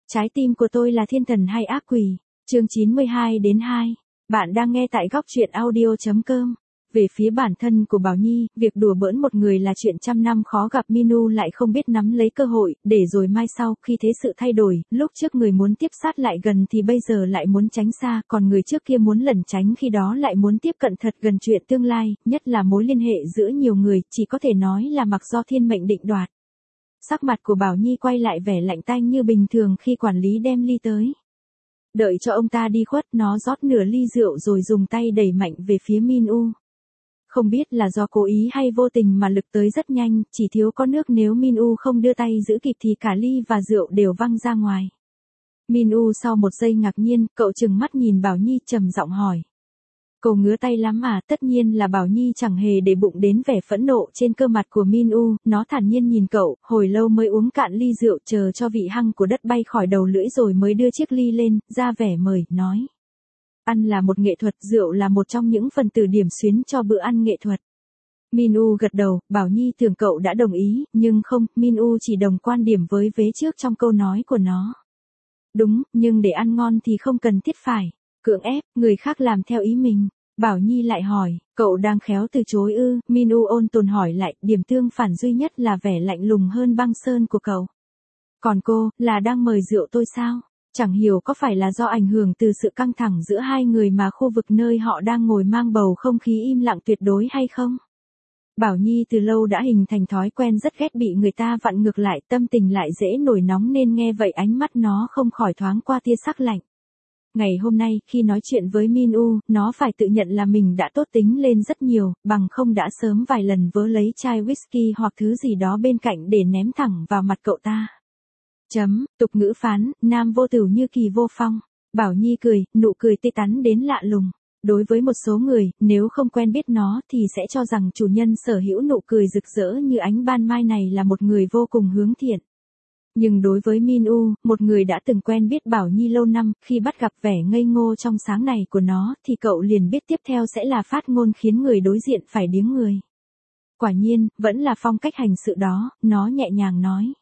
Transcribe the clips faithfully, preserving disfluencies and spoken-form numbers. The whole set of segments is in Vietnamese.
Trái tim của tôi là thiên thần hay ác quỷ? Chương chín mươi hai đến hai. Bạn đang nghe tại góc truyện audio chấm com. Về phía bản thân của Bảo Nhi, việc đùa bỡn một người là chuyện trăm năm khó gặp. Minu lại không biết nắm lấy cơ hội, để rồi mai sau, khi thế sự thay đổi, lúc trước người muốn tiếp sát lại gần thì bây giờ lại muốn tránh xa, còn người trước kia muốn lẩn tránh khi đó lại muốn tiếp cận thật gần chuyện tương lai, nhất là mối liên hệ giữa nhiều người, chỉ có thể nói là mặc do thiên mệnh định đoạt. Sắc mặt của Bảo Nhi quay lại vẻ lạnh tanh như bình thường khi quản lý đem ly tới. Đợi cho ông ta đi khuất, nó rót nửa ly rượu rồi dùng tay đẩy mạnh về phía Minu. Không biết là do cố ý hay vô tình mà lực tới rất nhanh, chỉ thiếu có nước, nếu Minu không đưa tay giữ kịp thì cả ly và rượu đều văng ra ngoài. Minu sau một giây ngạc nhiên, cậu trừng mắt nhìn Bảo Nhi trầm giọng hỏi. Cậu ngứa tay lắm à? Tất nhiên là Bảo Nhi chẳng hề để bụng đến vẻ phẫn nộ trên cơ mặt của Minu, nó thản nhiên nhìn cậu, hồi lâu mới uống cạn ly rượu, chờ cho vị hăng của đất bay khỏi đầu lưỡi rồi mới đưa chiếc ly lên, ra vẻ mời, nói. Ăn là một nghệ thuật, rượu là một trong những phần tử điểm xuyến cho bữa ăn nghệ thuật. Minu gật đầu, Bảo Nhi tưởng cậu đã đồng ý, nhưng không, Minu chỉ đồng quan điểm với vế trước trong câu nói của nó. Đúng, nhưng để ăn ngon thì không cần thiết phải cưỡng ép người khác làm theo ý mình. Bảo Nhi lại hỏi, cậu đang khéo từ chối ư? Minu ôn tồn hỏi lại, điểm tương phản duy nhất là vẻ lạnh lùng hơn băng sơn của cậu. Còn cô, là đang mời rượu tôi sao? Chẳng hiểu có phải là do ảnh hưởng từ sự căng thẳng giữa hai người mà khu vực nơi họ đang ngồi mang bầu không khí im lặng tuyệt đối hay không? Bảo Nhi từ lâu đã hình thành thói quen rất ghét bị người ta vặn ngược lại, tâm tình lại dễ nổi nóng nên nghe vậy ánh mắt nó không khỏi thoáng qua tia sắc lạnh. Ngày hôm nay, khi nói chuyện với Minu, nó phải tự nhận là mình đã tốt tính lên rất nhiều, bằng không đã sớm vài lần vớ lấy chai whisky hoặc thứ gì đó bên cạnh để ném thẳng vào mặt cậu ta. Chấm, tục ngữ phán, nam vô tử như kỳ vô phong. Bảo Nhi cười, nụ cười tươi tắn đến lạ lùng. Đối với một số người, nếu không quen biết nó thì sẽ cho rằng chủ nhân sở hữu nụ cười rực rỡ như ánh ban mai này là một người vô cùng hướng thiện. Nhưng đối với Minu, một người đã từng quen biết Bảo Nhi lâu năm, khi bắt gặp vẻ ngây ngô trong sáng này của nó thì cậu liền biết tiếp theo sẽ là phát ngôn khiến người đối diện phải điếng người. Quả nhiên, vẫn là phong cách hành sự đó, nó nhẹ nhàng nói.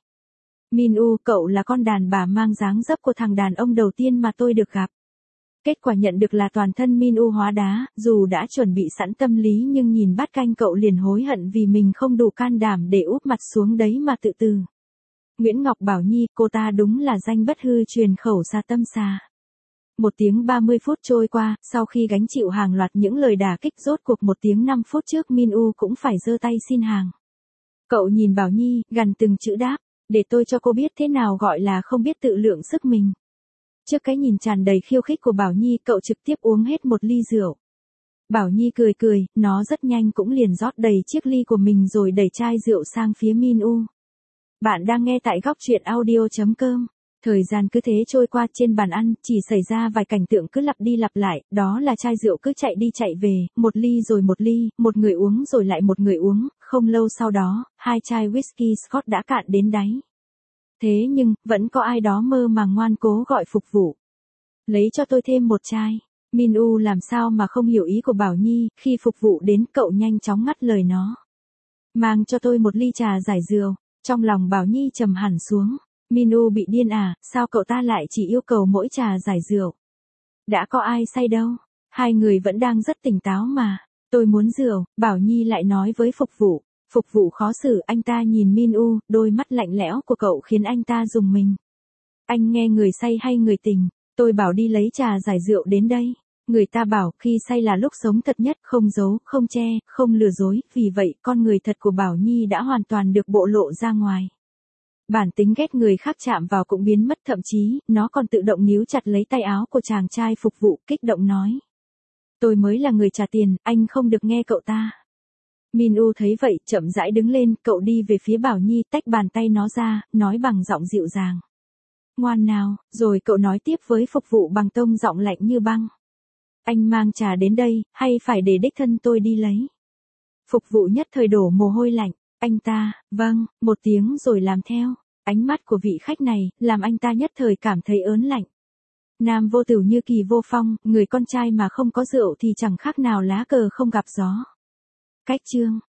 Minu, cậu là con đàn bà mang dáng dấp của thằng đàn ông đầu tiên mà tôi được gặp. Kết quả nhận được là toàn thân Minu hóa đá, dù đã chuẩn bị sẵn tâm lý nhưng nhìn bát canh cậu liền hối hận vì mình không đủ can đảm để úp mặt xuống đấy mà tự từ. Nguyễn Ngọc Bảo Nhi, cô ta đúng là danh bất hư truyền khẩu xa tâm xà. Một tiếng ba mươi phút trôi qua, sau khi gánh chịu hàng loạt những lời đả kích, rốt cuộc một tiếng năm phút trước Minu cũng phải giơ tay xin hàng. Cậu nhìn Bảo Nhi, gằn từng chữ đáp, để tôi cho cô biết thế nào gọi là không biết tự lượng sức mình. Trước cái nhìn tràn đầy khiêu khích của Bảo Nhi, cậu trực tiếp uống hết một ly rượu. Bảo Nhi cười cười, nó rất nhanh cũng liền rót đầy chiếc ly của mình rồi đẩy chai rượu sang phía Minu. Bạn đang nghe tại góc truyện audio chấm com. Thời gian cứ thế trôi qua, trên bàn ăn chỉ xảy ra vài cảnh tượng cứ lặp đi lặp lại, đó là chai rượu cứ chạy đi chạy về, một ly rồi một ly, một người uống rồi lại một người uống, không lâu sau đó, hai chai whisky Scotch đã cạn đến đáy. Thế nhưng, vẫn có ai đó mơ màng ngoan cố gọi phục vụ. Lấy cho tôi thêm một chai. Minu làm sao mà không hiểu ý của Bảo Nhi, khi phục vụ đến cậu nhanh chóng ngắt lời nó. Mang cho tôi một ly trà giải rượu. Trong lòng Bảo Nhi trầm hẳn xuống. Minu bị điên à, sao cậu ta lại chỉ yêu cầu mỗi trà giải rượu? Đã có ai say đâu, hai người vẫn đang rất tỉnh táo mà. Tôi muốn rượu, Bảo Nhi lại nói với phục vụ. Phục vụ khó xử, anh ta nhìn Minu, đôi mắt lạnh lẽo của cậu khiến anh ta rùng mình. Anh nghe người say hay người tình? Tôi bảo đi lấy trà giải rượu đến đây. Người ta bảo khi say là lúc sống thật nhất, không giấu, không che, không lừa dối, vì vậy con người thật của Bảo Nhi đã hoàn toàn được bộ lộ ra ngoài. Bản tính ghét người khác chạm vào cũng biến mất, thậm chí, nó còn tự động níu chặt lấy tay áo của chàng trai phục vụ, kích động nói. Tôi mới là người trả tiền, anh không được nghe cậu ta. Minu thấy vậy, chậm rãi đứng lên, cậu đi về phía Bảo Nhi, tách bàn tay nó ra, nói bằng giọng dịu dàng. Ngoan nào, rồi cậu nói tiếp với phục vụ bằng tông giọng lạnh như băng. Anh mang trà đến đây, hay phải để đích thân tôi đi lấy? Phục vụ nhất thời đổ mồ hôi lạnh, anh ta, vâng, một tiếng rồi làm theo. Ánh mắt của vị khách này, làm anh ta nhất thời cảm thấy ớn lạnh. Nam vô tử như kỳ vô phong, người con trai mà không có rượu thì chẳng khác nào lá cờ không gặp gió. Cách chương.